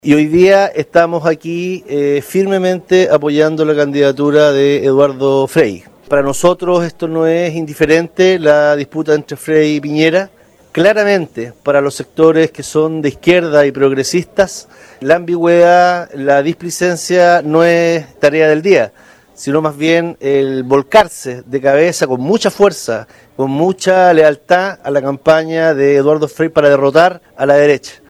Y hoy día estamos aquí firmemente apoyando la candidatura de Eduardo Frei. Para nosotros esto no es indiferente, la disputa entre Frei y Piñera. Claramente, para los sectores que son de izquierda y progresistas, la ambigüedad, la displicencia no es tarea del día, sino más bien el volcarse de cabeza con mucha fuerza, con mucha lealtad a la campaña de Eduardo Frei para derrotar a la derecha.